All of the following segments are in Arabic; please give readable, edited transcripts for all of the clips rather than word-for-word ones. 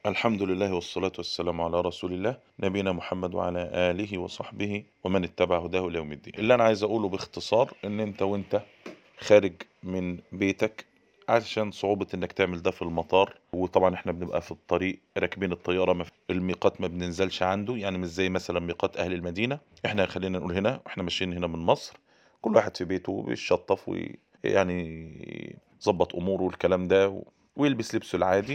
الحمد لله والصلاة والسلام على رسول الله نبينا محمد وعلى آله وصحبه ومن اتبع هداه ليوم الدين. اللي أنا عايز أقوله باختصار إن أنت وأنت خارج من بيتك، عشان صعوبة إنك تعمل ده في المطار، وطبعا إحنا بنبقى في الطريق راكبين الطيارة، الميقات ما بننزلش عنده، يعني مش زي مثلا ميقات أهل المدينة. إحنا خلينا نقول هنا إحنا ماشيين هنا من مصر، كل واحد في بيته بيشطف ويعني يظبط أموره والكلام ده، ويلبس لبسه العادي،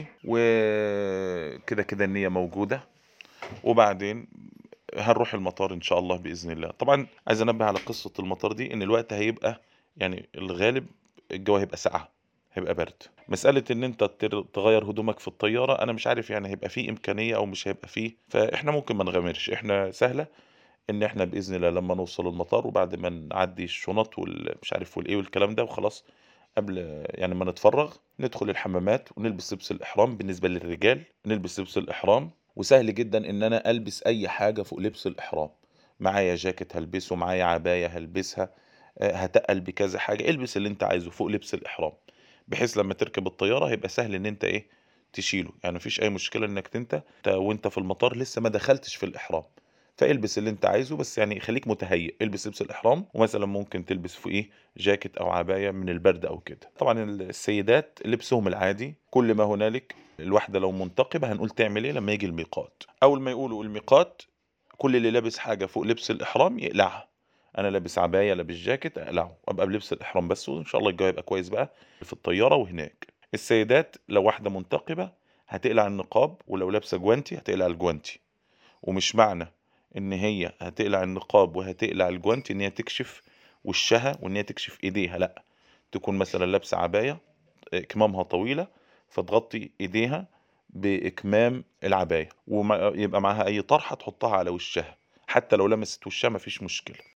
وكده كده النية موجودة. وبعدين هنروح المطار إن شاء الله بإذن الله. طبعا عايز أنبه على قصة المطار دي، إن الوقت هيبقى يعني الغالب الجو هيبقى ساقعة، هيبقى برد. مسألة إن أنت تغير هدومك في الطيارة، أنا مش عارف يعني هيبقى فيه إمكانية أو مش هيبقى فيه، فإحنا ممكن ما نغامرش. إحنا سهلة إن إحنا بإذن الله لما نوصل المطار، وبعد ما نعدي الشنط والمش عارف والإيه والكلام ده وخلاص، قبل يعني ما نتفرّغ، ندخل الحمامات ونلبس لبس الإحرام. بالنسبة للرجال نلبس لبس الإحرام، وسهل جدًا إن أنا ألبس أي حاجة فوق لبس الإحرام. معايا جاكيت هالبسه، معايا عباية هالبسها، هاتقّل بكذا حاجة، البس اللي أنت عايزه فوق لبس الإحرام، بحيث لمّا تركب الطيارة هيبقى سهل إن أنت إيه، تشيله. يعني ما فيش أي مشكلة إنك أنت وأنت في المطار لسه ما دخلتش في الإحرام، فالبس اللي أنت عايزه، بس يعني خلّيك متهيّأ، البس لبس الإحرام، ومثلًا ممكن تلبس فوقيه جاكيت أو عباية من البرد أو كده. طبعًا السيدات لبسهم العادي، كل ما هنالك الواحدة لو منتقبة هنقول تعمل إيه لمّا ييجي الميقات. أول ما يقولوا الميقات، كل اللي لابس حاجة فوق لبس الإحرام يقلعها. أنا لابس عباية، لابس جاكيت، أقلعه، وأبقى بلبس الإحرام بس، وإن شاء الله الجو هيبقى كويس بقى في الطيارة وهناك. السيدات لو واحدة منتقبة هتقلع النقاب، ولو لابسة جوانتي هتقلع الجوانتي. ومش معنى إن هي هتقلع النقاب وهتقلع الجوانتي إن هي تكشف وشّها وإن هي تكشف إيديها، لأ، تكون مثلًا لابسة عباية كمامها طويلة، فتغطي إيديها بإكمام العباية، يبقى معاها أي طرحة تحطها على وشّها، حتى لو لمست وشّها ما فيش مشكلة.